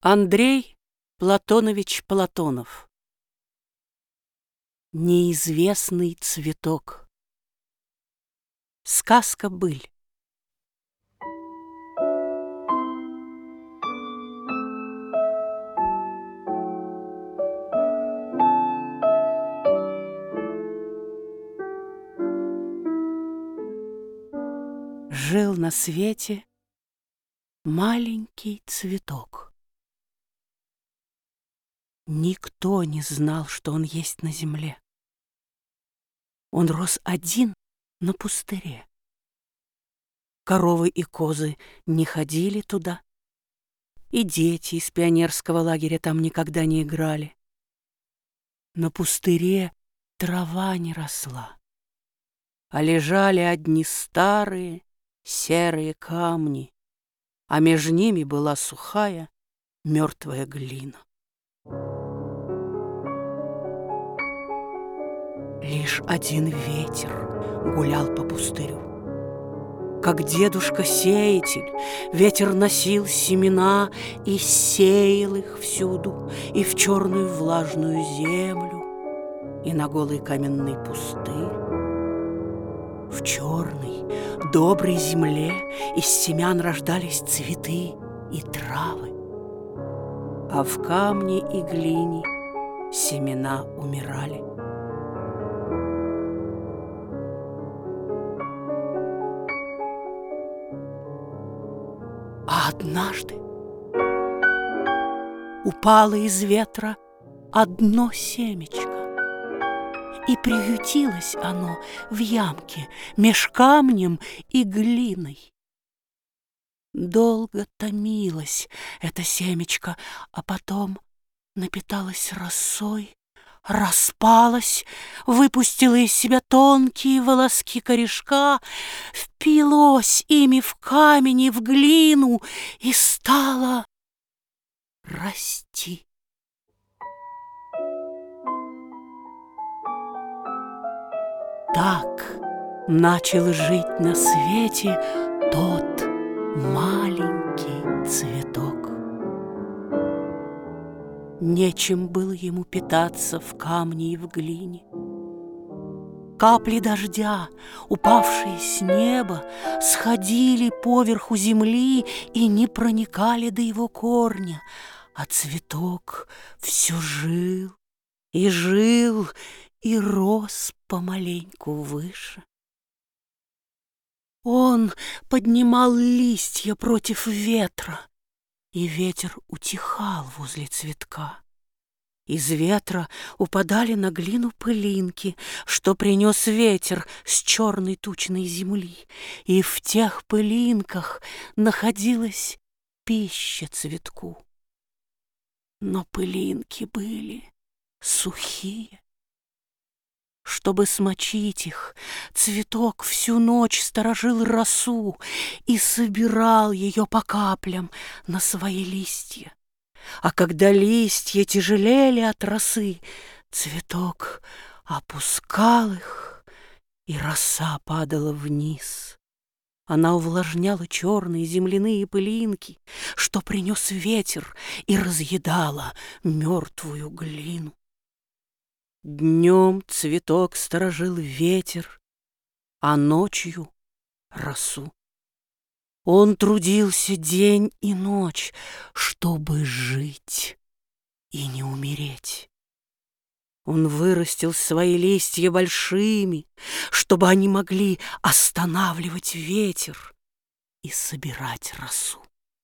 Андрей Платонович Платонов. Неизвестный цветок. Сказка-быль. Жил на свете маленький цветок. Никто не знал, что он есть на земле. Он рос один на пустыре. Коровы и козы не ходили туда, и дети из пионерского лагеря там никогда не играли. На пустыре трава не росла, а лежали одни старые серые камни, а между ними была сухая мертвая глина. Лишь один ветер гулял по пустырю. Как дедушка-сеятель, ветер носил семена и сеял их всюду, и в черную влажную землю, и на голый каменный пустырь. В черной, доброй земле из семян рождались цветы и травы, а в камне и глине семена умирали. А однажды упало из ветра одно семечко, и приютилось оно в ямке меж камнем и глиной. Долго томилось это семечко, а потом напиталось росой, распалась, выпустила из себя тонкие волоски корешка, впилась ими в камень и в глину и стала расти. Так начал жить на свете тот маленький цветок. Нечем было ему питаться в камне и в глине. Капли дождя, упавшие с неба, сходили поверху земли и не проникали до его корня, а цветок все жил и рос помаленьку выше. Он поднимал листья против ветра, и ветер утихал возле цветка. Из ветра упадали на глину пылинки, что принес ветер с черной тучной земли, и в тех пылинках находилась пища цветку. Но пылинки были сухие. Чтобы смочить их, цветок всю ночь сторожил росу и собирал ее по каплям на свои листья. А когда листья тяжелели от росы, цветок опускал их, и роса падала вниз. Она увлажняла черные земляные пылинки, что принес ветер, и разъедала мертвую глину. Днем цветок сторожил ветер, а ночью — росу. Он трудился день и ночь, чтобы жить и не умереть. Он вырастил свои листья большими, чтобы они могли останавливать ветер и собирать росу.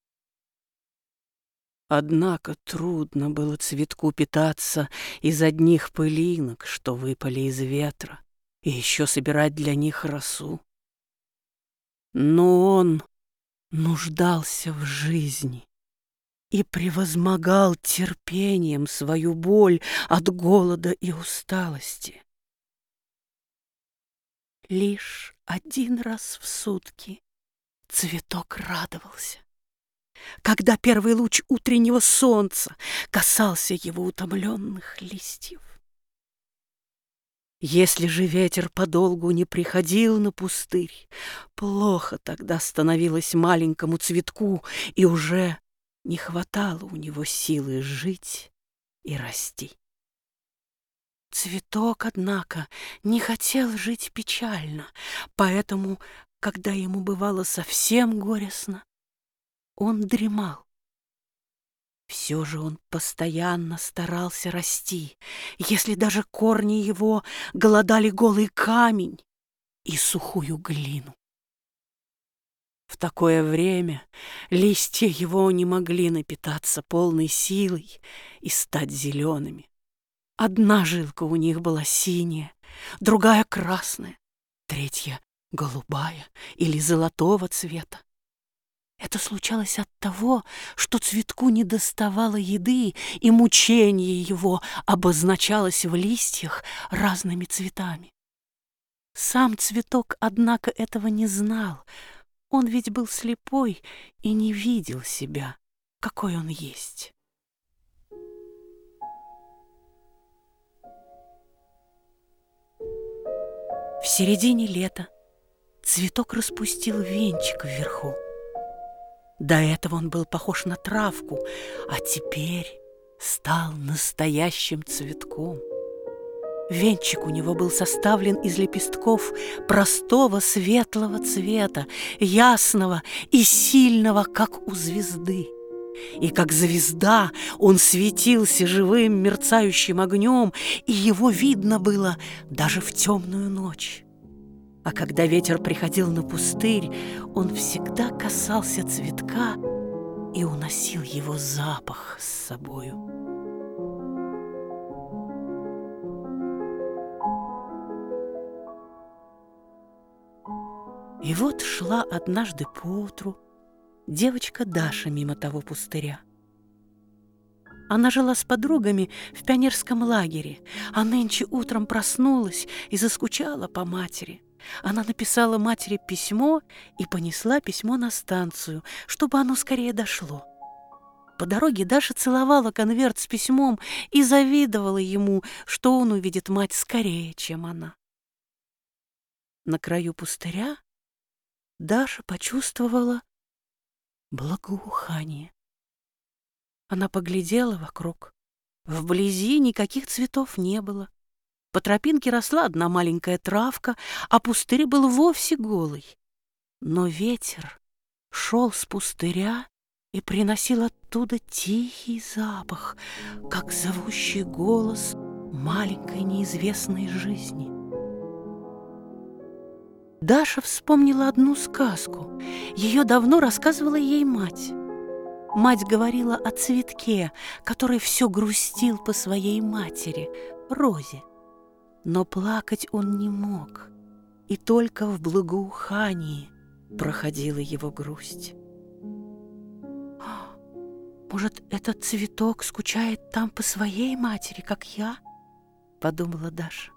Однако трудно было цветку питаться из одних пылинок, что выпали из ветра, и еще собирать для них росу. Но он нуждался в жизни и превозмогал терпением свою боль от голода и усталости. Лишь один раз в сутки цветок радовался, когда первый луч утреннего солнца касался его утомленных листьев. Если же ветер подолгу не приходил на пустырь, плохо тогда становилось маленькому цветку, и уже Не хватало у него силы жить и расти. Цветок, однако, не хотел жить печально, поэтому, когда ему бывало совсем горестно, он дремал. Все же он постоянно старался расти, если даже корни его голодали голый камень и сухую глину. В такое время листья его не могли напитаться полной силой и стать зелеными. Одна жилка у них была синяя, другая красная, третья голубая или золотого цвета. Это случалось от того, что цветку недоставало еды, и мучение его обозначалось в листьях разными цветами. Сам цветок, однако, этого не знал. Он ведь был слепой и не видел себя, какой он есть. В середине лета цветок распустил венчик вверху. До этого он был похож на травку, а теперь стал настоящим цветком. Венчик у него был составлен из лепестков простого светлого цвета, ясного и сильного, как у звезды. И как звезда он светился живым мерцающим огнем, и его видно было даже в темную ночь. А когда ветер приходил на пустырь, он всегда касался цветка и уносил его запах с собою. И вот шла однажды поутру девочка Даша мимо того пустыря. Она жила с подругами в пионерском лагере, а нынче утром проснулась и заскучала по матери. Она написала матери письмо и понесла письмо на станцию, чтобы оно скорее дошло. По дороге Даша целовала конверт с письмом и завидовала ему, что он увидит мать скорее, чем она. На краю пустыря Даша почувствовала благоухание. Она поглядела вокруг. Вблизи никаких цветов не было. По тропинке росла одна маленькая травка, а пустырь был вовсе голый. Но ветер шел с пустыря и приносил оттуда тихий запах, как зовущий голос маленькой неизвестной жизни. Даша вспомнила одну сказку. Ее давно рассказывала ей мать. Мать говорила о цветке, который все грустил по своей матери, Розе. Но плакать он не мог, и только в благоухании проходила его грусть. «Может, этот цветок скучает там по своей матери, как я?» — подумала Даша.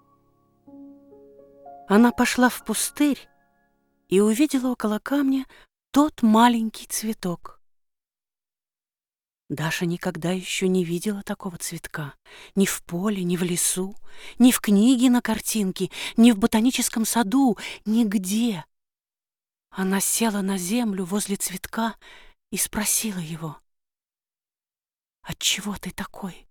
Она пошла в пустырь и увидела около камня тот маленький цветок. Даша никогда еще не видела такого цветка. Ни в поле, ни в лесу, ни в книге на картинке, ни в ботаническом саду, нигде. Она села на землю возле цветка и спросила его: «Отчего ты такой?»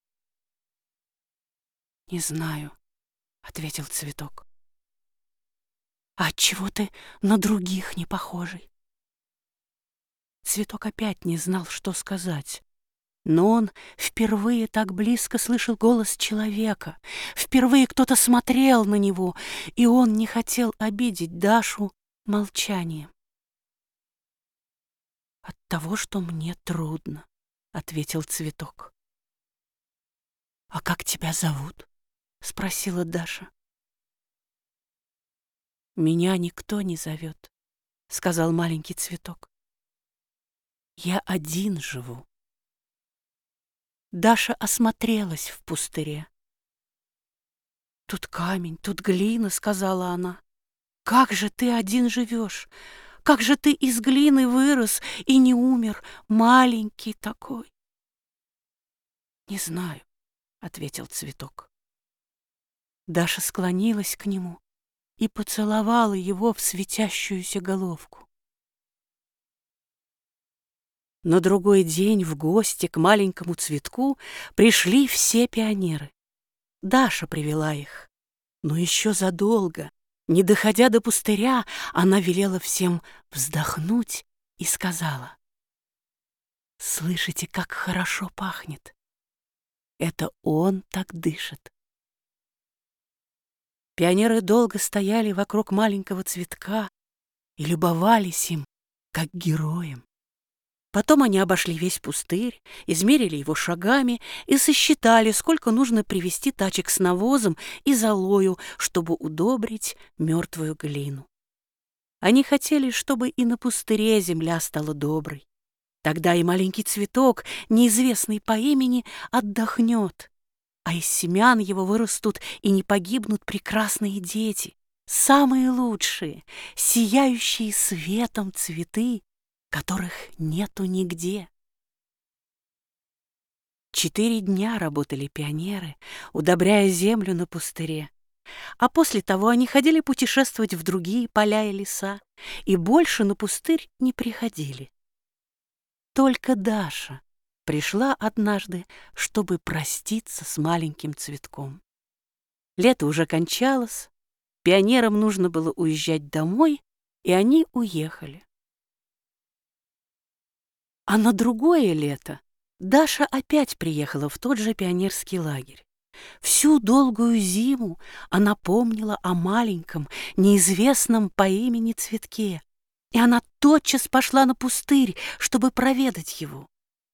«Не знаю», — ответил цветок. «А отчего ты на других не похожий?» Цветок опять не знал, что сказать. Но он впервые так близко слышал голос человека. Впервые кто-то смотрел на него, и он не хотел обидеть Дашу молчанием. «От того, что мне трудно», — ответил цветок. «А как тебя зовут?» — спросила Даша. «Меня никто не зовет», — сказал маленький цветок. «Я один живу». Даша осмотрелась в пустыре. «Тут камень, тут глина», — сказала она. «Как же ты один живешь? Как же ты из глины вырос и не умер, маленький такой?» «Не знаю», — ответил цветок. Даша склонилась к нему и поцеловала его в светящуюся головку. На другой день в гости к маленькому цветку пришли все пионеры. Даша привела их. Но еще задолго, не доходя до пустыря, она велела всем вздохнуть и сказала: «Слышите, как хорошо пахнет? Это он так дышит». Пионеры долго стояли вокруг маленького цветка и любовались им, как героем. Потом они обошли весь пустырь, измерили его шагами и сосчитали, сколько нужно привезти тачек с навозом и золою, чтобы удобрить мертвую глину. Они хотели, чтобы и на пустыре земля стала доброй. Тогда и маленький цветок, неизвестный по имени, отдохнет, а из семян его вырастут и не погибнут прекрасные дети, самые лучшие, сияющие светом цветы, которых нету нигде. 4 дня работали пионеры, удобряя землю на пустыре, а после того они ходили путешествовать в другие поля и леса, и больше на пустырь не приходили. Только Даша пришла однажды, чтобы проститься с маленьким цветком. Лето уже кончалось, пионерам нужно было уезжать домой, и они уехали. А на другое лето Даша опять приехала в тот же пионерский лагерь. Всю долгую зиму она помнила о маленьком, неизвестном по имени цветке, и она тотчас пошла на пустырь, чтобы проведать его.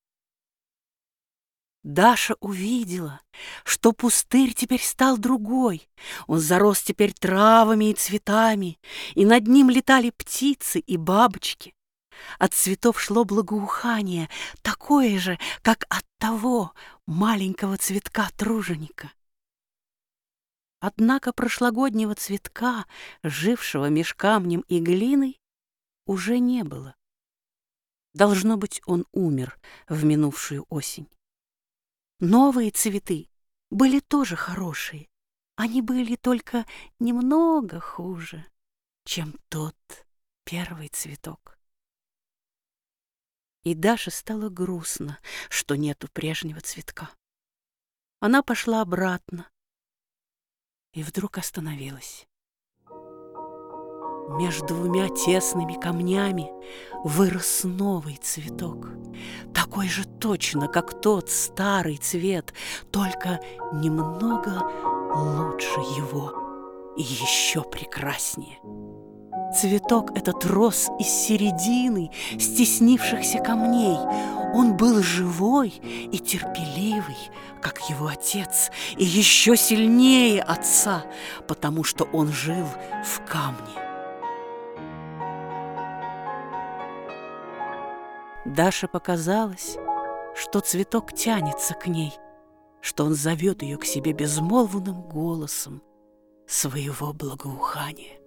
Даша увидела, что пустырь теперь стал другой. Он зарос теперь травами и цветами, и над ним летали птицы и бабочки. От цветов шло благоухание, такое же, как от того маленького цветка-труженика. Однако прошлогоднего цветка, жившего меж камнем и глиной, уже не было. Должно быть, он умер в минувшую осень. Новые цветы были тоже хорошие. Они были только немного хуже, чем тот первый цветок. И Даше стало грустно, что нету прежнего цветка. Она пошла обратно и вдруг остановилась. Между 2 тесными камнями вырос новый цветок, такой же точно, как тот старый цвет, только немного лучше его и еще прекраснее. Цветок этот рос из середины стеснившихся камней. Он был живой и терпеливый, как его отец, и еще сильнее отца, потому что он жил в камне. Даше показалось, что цветок тянется к ней, что он зовет ее к себе безмолвным голосом своего благоухания.